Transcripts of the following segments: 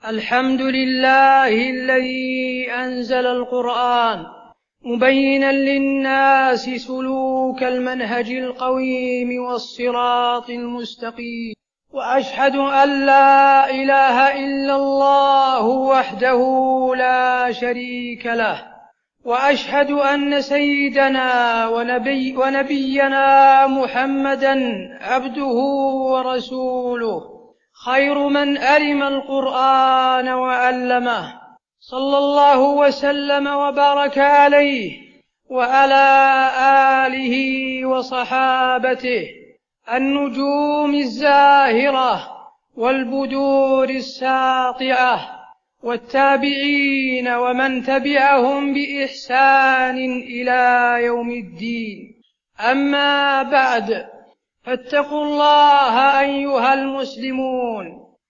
الحمد لله الذي أنزل القرآن مبينا للناس سلوك المنهج القويم والصراط المستقيم، وأشهد أن لا إله إلا الله وحده لا شريك له، وأشهد أن سيدنا ونبينا محمدا عبده ورسوله، خير من ألم القرآن وعلمه، صلى الله وسلم وبارك عليه وعلى آله وصحابته النجوم الزاهرة والبدور الساطعة، والتابعين ومن تبعهم بإحسان إلى يوم الدين. أما بعد، فاتقوا الله أيها المسلمون،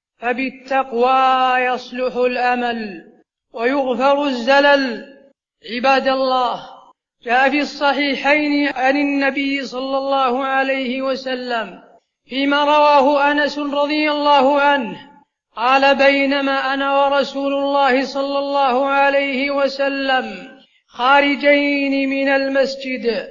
فبالتقوى يصلح الأمل ويغفر الزلل. عباد الله، جاء في الصحيحين عن النبي صلى الله عليه وسلم فيما رواه أنس رضي الله عنه قال: بينما أنا ورسول الله صلى الله عليه وسلم خارجين من المسجد،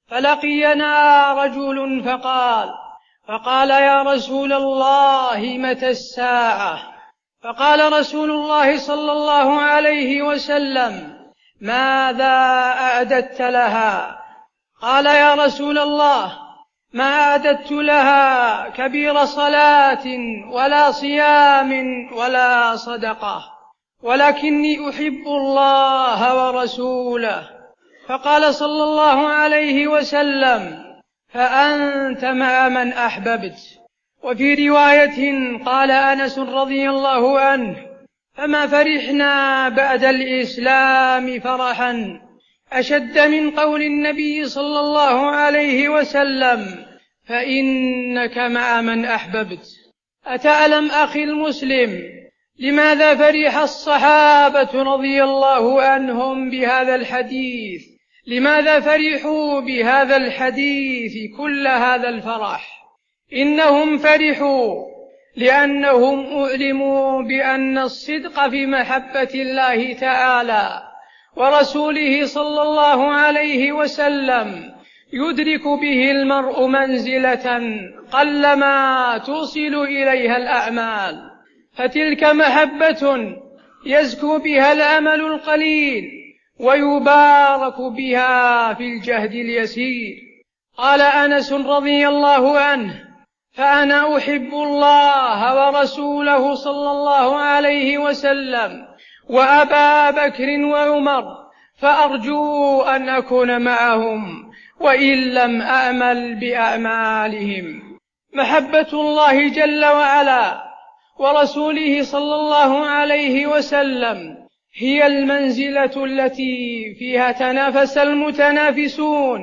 فلقينا رجل فقال: يا رسول الله، متى الساعة؟ فقال رسول الله صلى الله عليه وسلم: ماذا أعددت لها؟ قال: يا رسول الله، ما أعددت لها كبير صلاة ولا صيام ولا صدقة، ولكني أحب الله ورسوله. فقال صلى الله عليه وسلم: فأنت مع من أحببت. وفي رواية قال أنس رضي الله عنه: فما فرحنا بعد الإسلام فرحا أشد من قول النبي صلى الله عليه وسلم: فإنك مع من أحببت. أتعلم أخي المسلم لماذا فرح الصحابة رضي الله عنهم بهذا الحديث؟ لماذا فرحوا بهذا الحديث كل هذا الفرح؟ إنهم فرحوا لأنهم أعلموا بأن الصدق في محبة الله تعالى ورسوله صلى الله عليه وسلم يدرك به المرء منزلة قلما توصل إليها الأعمال، فتلك محبة يزكو بها الأمل القليل ويبارك بها في الجهد اليسير. قال أنس رضي الله عنه: فأنا أحب الله ورسوله صلى الله عليه وسلم وأبا بكر وعمر، فأرجو أن أكون معهم وإن لم أعمل بأعمالهم. محبة الله جل وعلا ورسوله صلى الله عليه وسلم هي المنزلة التي فيها تنافس المتنافسون،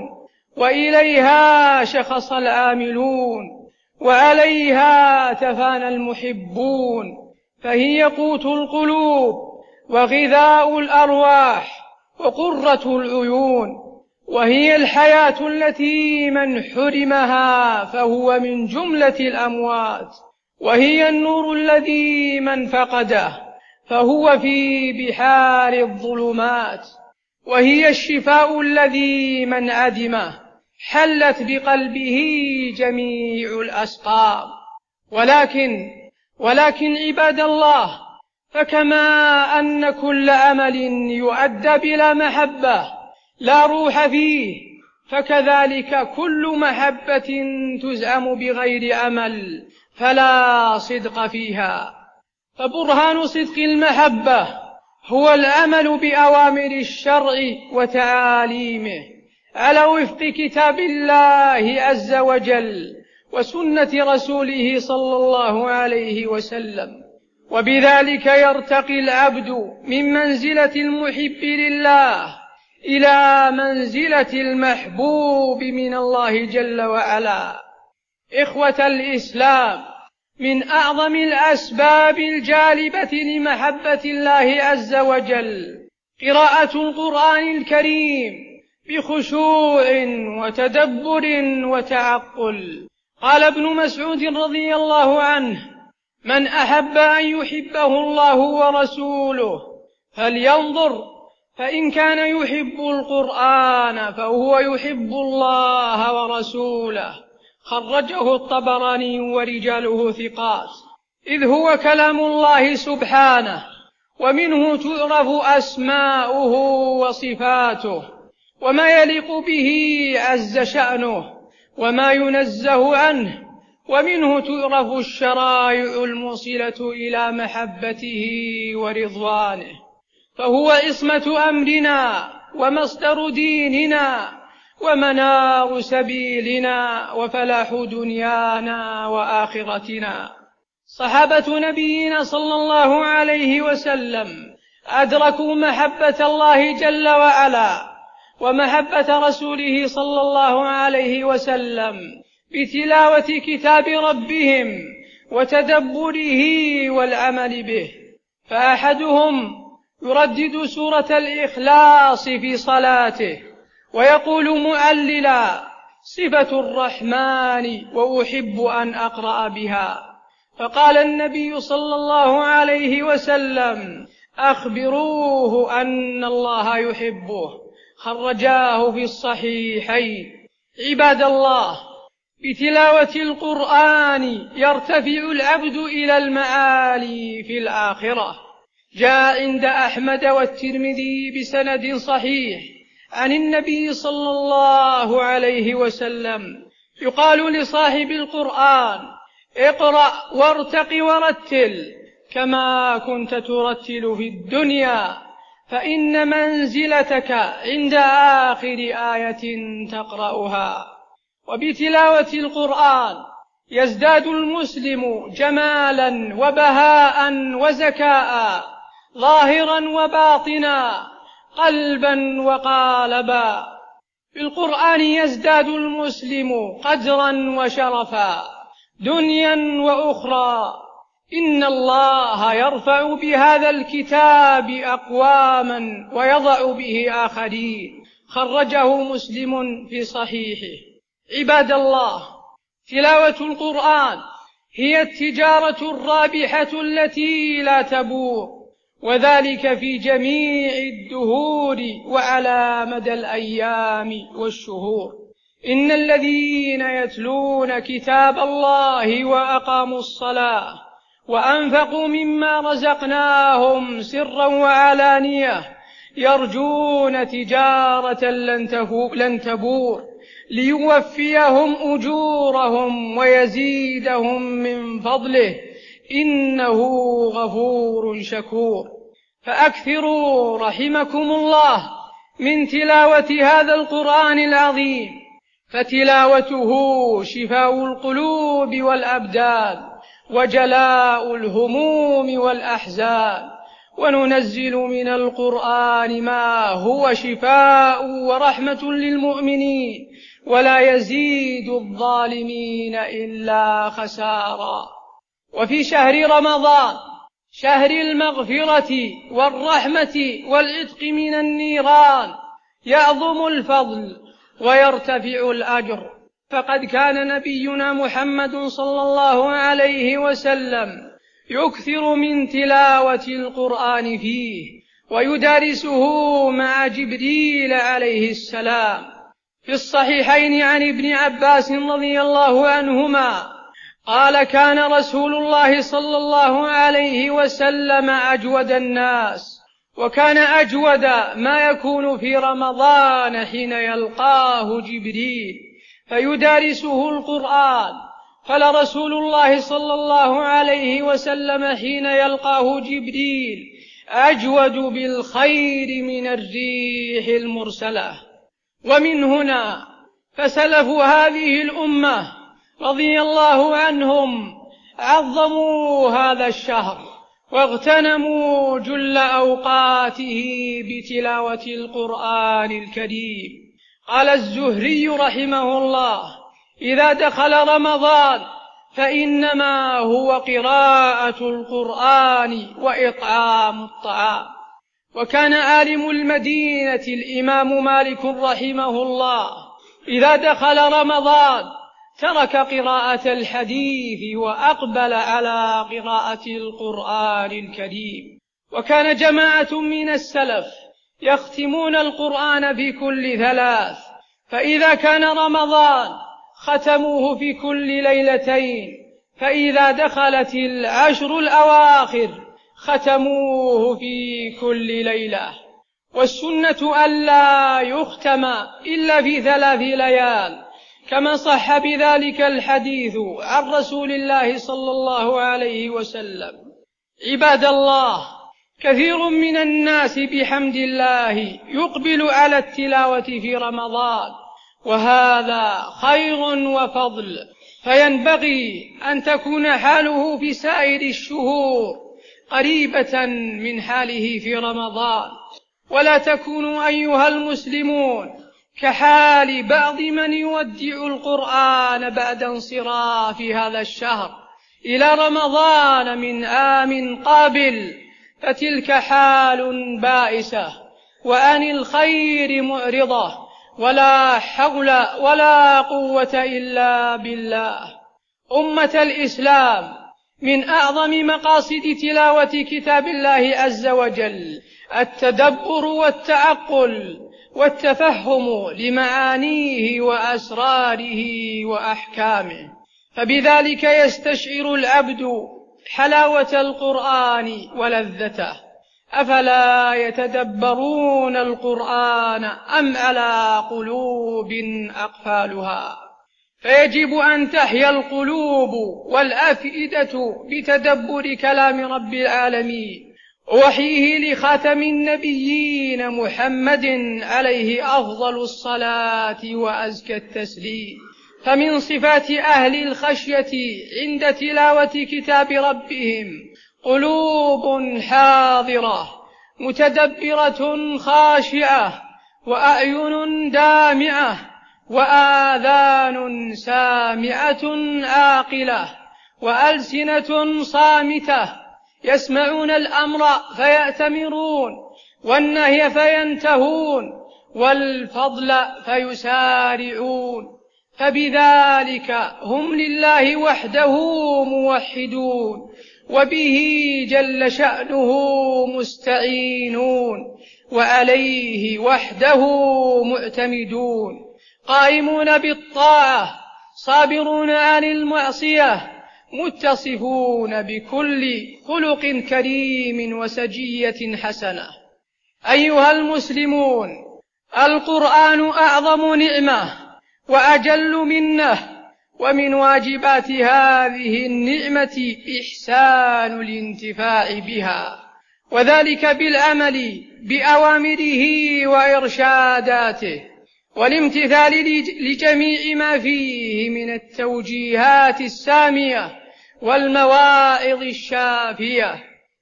وإليها شخص العاملون، وعليها تفانى المحبون، فهي قوت القلوب وغذاء الأرواح وقرة العيون، وهي الحياة التي من حرمها فهو من جملة الأموات، وهي النور الذي من فقده فهو في بحار الظلمات، وهي الشفاء الذي من عدمه حلت بقلبه جميع الأسقام. ولكن عباد الله، فكما أن كل عمل يؤدى بلا محبة لا روح فيه، فكذلك كل محبة تزعم بغير عمل فلا صدق فيها. فبرهان صدق المحبة هو العمل بأوامر الشرع وتعاليمه على وفق كتاب الله عز وجل وسنة رسوله صلى الله عليه وسلم، وبذلك يرتقي العبد من منزلة المحب لله إلى منزلة المحبوب من الله جل وعلا. إخوة الإسلام، من أعظم الأسباب الجالبة لمحبة الله عز وجل قراءة القرآن الكريم بخشوع وتدبر وتعقل. قال ابن مسعود رضي الله عنه: من أحب أن يحبه الله ورسوله فلينظر، فإن كان يحب القرآن فهو يحب الله ورسوله. خرجه الطبراني ورجاله ثقات، إذ هو كلام الله سبحانه، ومنه تعرف أسماؤه وصفاته وما يليق به عز شأنه وما ينزه عنه، ومنه تعرف الشرائع الموصلة إلى محبته ورضوانه، فهو عصمة أمرنا ومصدر ديننا ومنار سبيلنا وفلاح دنيانا وآخرتنا. صحابة نبينا صلى الله عليه وسلم أدركوا محبة الله جل وعلا ومحبة رسوله صلى الله عليه وسلم بتلاوة كتاب ربهم وتدبره والعمل به. فأحدهم يردد سورة الإخلاص في صلاته ويقول معللا: صفة الرحمن وأحب أن أقرأ بها. فقال النبي صلى الله عليه وسلم: أخبروه أن الله يحبه. خرجاه في الصحيحين. عباد الله، بتلاوة القرآن يرتفع العبد إلى المعالي في الآخرة. جاء عند أحمد والترمذي بسند صحيح عن النبي صلى الله عليه وسلم: يقال لصاحب القرآن: اقرأ وارتق ورتل كما كنت ترتل في الدنيا، فإن منزلتك عند آخر آية تقرأها. وبتلاوة القرآن يزداد المسلم جمالا وبهاء وزكاء، ظاهرا وباطنا، قلبا وقالبا. بالقرآن يزداد المسلم قدرا وشرفا، دنيا وأخرى. إن الله يرفع بهذا الكتاب أقواما ويضع به آخرين. خرجه مسلم في صحيحه. عباد الله، تلاوة القرآن هي التجارة الرابحة التي لا تبور، وذلك في جميع الدهور وعلى مدى الأيام والشهور. إن الذين يتلون كتاب الله وأقاموا الصلاة وأنفقوا مما رزقناهم سرا وعلانية يرجون تجارة لن تبور ليوفيهم أجورهم ويزيدهم من فضله، إنه غفور شكور. فأكثروا رحمكم الله من تلاوة هذا القرآن العظيم، فتلاوته شفاء القلوب والأبدان وجلاء الهموم والأحزان. وننزل من القرآن ما هو شفاء ورحمة للمؤمنين، ولا يزيد الظالمين إلا خسارا. وفي شهر رمضان، شهر المغفرة والرحمة والعتق من النيران، يعظم الفضل ويرتفع الأجر. فقد كان نبينا محمد صلى الله عليه وسلم يكثر من تلاوة القرآن فيه ويدارسه مع جبريل عليه السلام. في الصحيحين عن ابن عباس رضي الله عنهما قال: كان رسول الله صلى الله عليه وسلم أجود الناس، وكان أجود ما يكون في رمضان حين يلقاه جبريل فيدارسه القرآن. فلرسول الله صلى الله عليه وسلم حين يلقاه جبريل أجود بالخير من الريح المرسلة. ومن هنا فسلف هذه الأمة رضي الله عنهم عظموا هذا الشهر واغتنموا جل أوقاته بتلاوة القرآن الكريم. قال الزهري رحمه الله: إذا دخل رمضان فإنما هو قراءة القرآن وإطعام الطعام. وكان عالم المدينة الإمام مالك رحمه الله إذا دخل رمضان ترك قراءة الحديث وأقبل على قراءة القرآن الكريم. وكان جماعة من السلف يختمون القرآن في كل 3، فإذا كان رمضان ختموه في كل ليلتين، فإذا دخلت 10 الأواخر ختموه في كل ليلة. والسنة ألا يختم إلا في 3 ليال، كما صح بذلك الحديث عن رسول الله صلى الله عليه وسلم. عباد الله، كثير من الناس بحمد الله يقبل على التلاوة في رمضان، وهذا خير وفضل، فينبغي أن تكون حاله في سائر الشهور قريبة من حاله في رمضان، ولا تكونوا أيها المسلمون كحال بعض من يودع القرآن بعد انصراف هذا الشهر إلى رمضان من عام قابل، فتلك حال بائسة وعن الخير معرضة، ولا حول ولا قوة إلا بالله. أمة الإسلام، من أعظم مقاصد تلاوة كتاب الله عز وجل التدبر والتعقل والتفهم لمعانيه وأسراره وأحكامه، فبذلك يستشعر العبد حلاوة القرآن ولذته. أفلا يتدبرون القرآن أم على قلوب أقفالها؟ فيجب أن تحيا القلوب والأفئدة بتدبر كلام رب العالمين ووحيه لخاتم النبيين محمد عليه أفضل الصلاة وأزكى التسليم. فمن صفات أهل الخشية عند تلاوة كتاب ربهم قلوب حاضرة متدبرة خاشعة، وأعين دامعة، وآذان سامعة عاقلة، وألسنة صامتة يسمعون الأمر فيأتمرون، والنهي فينتهون، والفضل فيسارعون، فبذلك هم لله وحده موحدون، وبه جل شأنه مستعينون، وعليه وحده معتمدون، قائمون بالطاعة، صابرون عن المعصية، متصفون بكل خلق كريم وسجية حسنة. أيها المسلمون، القرآن أعظم نعمة وأجل منه، ومن واجبات هذه النعمة إحسان الانتفاع بها، وذلك بالعمل بأوامره وإرشاداته، والامتثال لجميع ما فيه من التوجيهات السامية والمواعظ الشافية.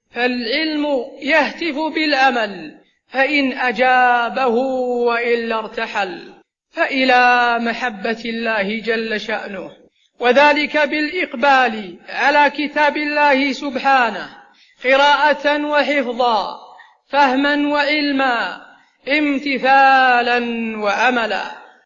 فالعلم يهتف بالأمل، فإن أجابه وإلا ارتحل فإلى محبة الله جل شأنه، وذلك بالإقبال على كتاب الله سبحانه قراءة وحفظا، فهما وعلما، امتثالا وعملا.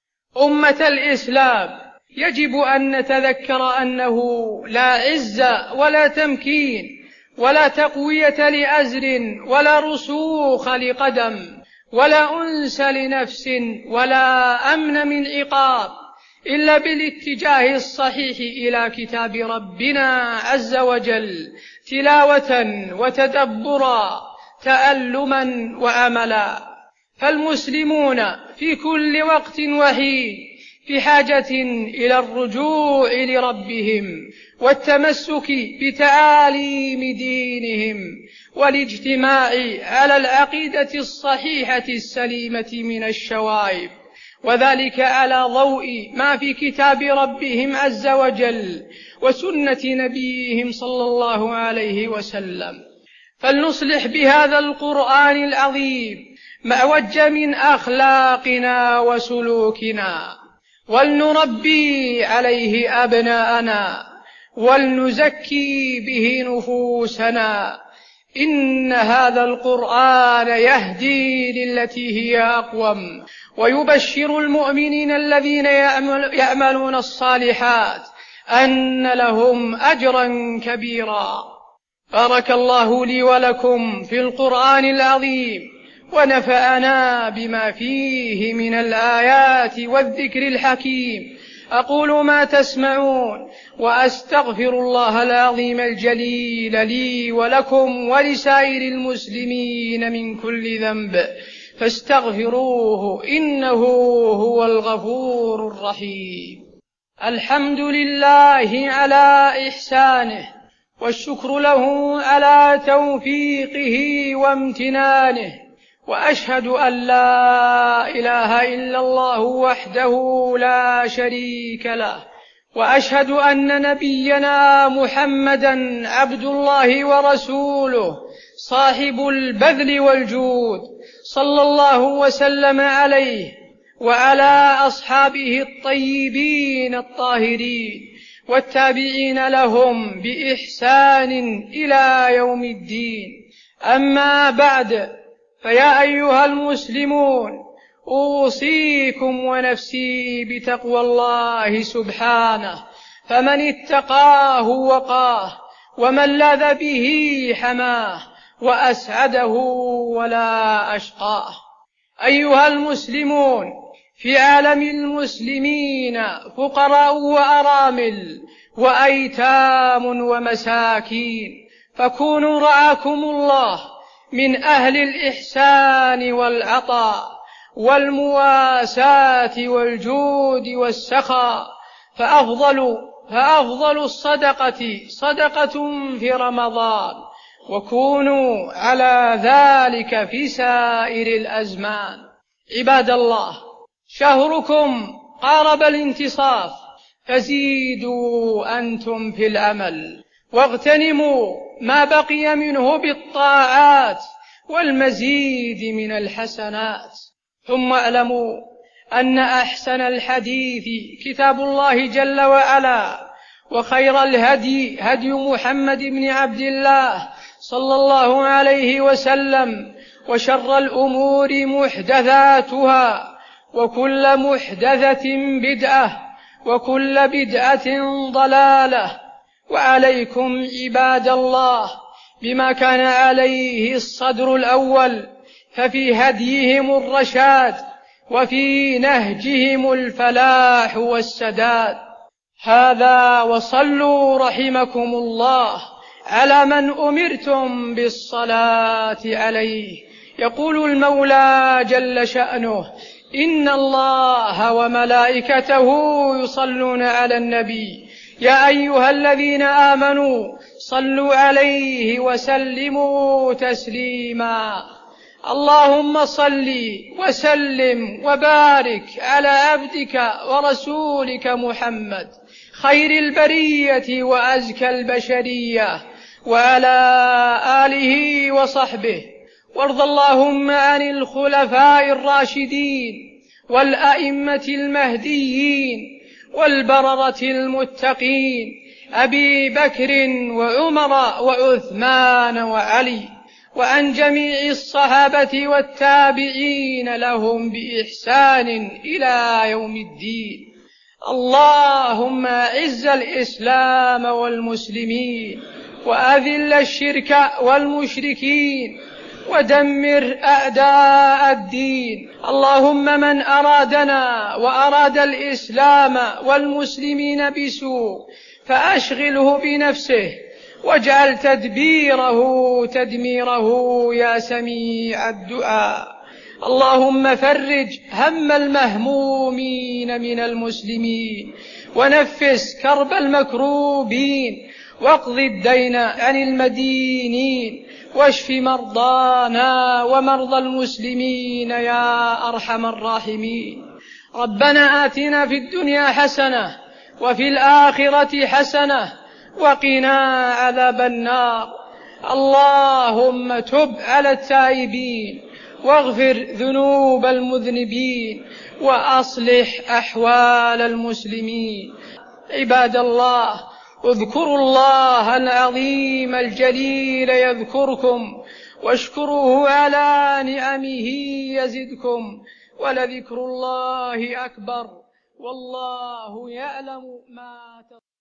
أمة الإسلام، يجب أن نتذكر أنه لا عز ولا تمكين ولا تقوية لأزر ولا رسوخ لقدم ولا أنس لنفس ولا أمن من عقاب إلا بالاتجاه الصحيح إلى كتاب ربنا عز وجل، تلاوة وتدبرا، تألما وأملا. فالمسلمون في كل وقت وحين في حاجة إلى الرجوع لربهم والتمسك بتعاليم دينهم والاجتماع على العقيدة الصحيحة السليمة من الشوائب، وذلك على ضوء ما في كتاب ربهم عز وجل وسنة نبيهم صلى الله عليه وسلم. فلنصلح بهذا القرآن العظيم ما وج من أخلاقنا وسلوكنا، ولنربي عليه أبناءنا، ولنزكي به نفوسنا، إن هذا القرآن يهدي للتي هي أقوم ويبشر المؤمنين الذين يعملون الصالحات أن لهم أجرا كبيرا. بارك الله لي ولكم في القرآن العظيم، ونفعنا بما فيه من الآيات والذكر الحكيم. أقول ما تسمعون، وأستغفر الله العظيم الجليل لي ولكم ولسائر المسلمين من كل ذنب، فاستغفروه إنه هو الغفور الرحيم. الحمد لله على إحسانه، والشكر له على توفيقه وامتنانه، وأشهد أن لا إله إلا الله وحده لا شريك له، وأشهد أن نبينا محمدا عبد الله ورسوله صاحب البذل والجود، صلى الله وسلم عليه وعلى أصحابه الطيبين الطاهرين والتابعين لهم بإحسان إلى يوم الدين. أما بعد، فيا أيها المسلمون، أوصيكم ونفسي بتقوى الله سبحانه، فمن اتقاه وقاه، ومن لاذ به حماه، وأسعده ولا أشقاه. أيها المسلمون، في عالم المسلمين فقراء وأرامل وأيتام ومساكين، فكونوا رعاكم الله من أهل الإحسان والعطاء والمواساة والجود والسخاء، فأفضل الصدقة صدقة في رمضان، وكونوا على ذلك في سائر الأزمان. عباد الله، شهركم قارب الانتصاف، فزيدوا أنتم في العمل، واغتنموا ما بقي منه بالطاعات والمزيد من الحسنات. ثم اعلموا أن أحسن الحديث كتاب الله جل وعلا، وخير الهدي هدي محمد بن عبد الله صلى الله عليه وسلم، وشر الأمور محدثاتها، وكل محدثة بدعة، وكل بدعة ضلالة. وعليكم عباد الله بما كان عليه الصدر الأول، ففي هديهم الرشاد، وفي نهجهم الفلاح والسداد. هذا وصلوا رحمكم الله على من أمرتم بالصلاة عليه. يقول المولى جل شأنه: إن الله وملائكته يصلون على النبي، يا أيها الذين آمنوا صلوا عليه وسلموا تسليما. اللهم صل وسلم وبارك على عبدك ورسولك محمد، خير البرية وأزكى البشرية، وعلى آله وصحبه. وارض اللهم عن الخلفاء الراشدين والأئمة المهديين والبررة المتقين، أبي بكر وعمر وعثمان وعلي، وعن جميع الصحابة والتابعين لهم بإحسان إلى يوم الدين. اللهم أعز الإسلام والمسلمين، وأذل الشرك والمشركين، ودمر أعداء الدين. اللهم من أرادنا وأراد الإسلام والمسلمين بسوء فأشغله بنفسه، واجعل تدبيره تدميره يا سميع الدعاء. اللهم فرج هم المهمومين من المسلمين، ونفس كرب المكروبين، واقض الدين عن المدينين، واشف مرضانا ومرضى المسلمين يا أرحم الراحمين. ربنا آتنا في الدنيا حسنة وفي الآخرة حسنة وقنا عذاب النار. اللهم تب على التائبين، واغفر ذنوب المذنبين، وأصلح أحوال المسلمين. عباد الله، اذكروا الله العظيم الجليل يذكركم، واشكروه على نعمه يزدكم، ولذكر الله أكبر، والله يعلم ما تصنعون.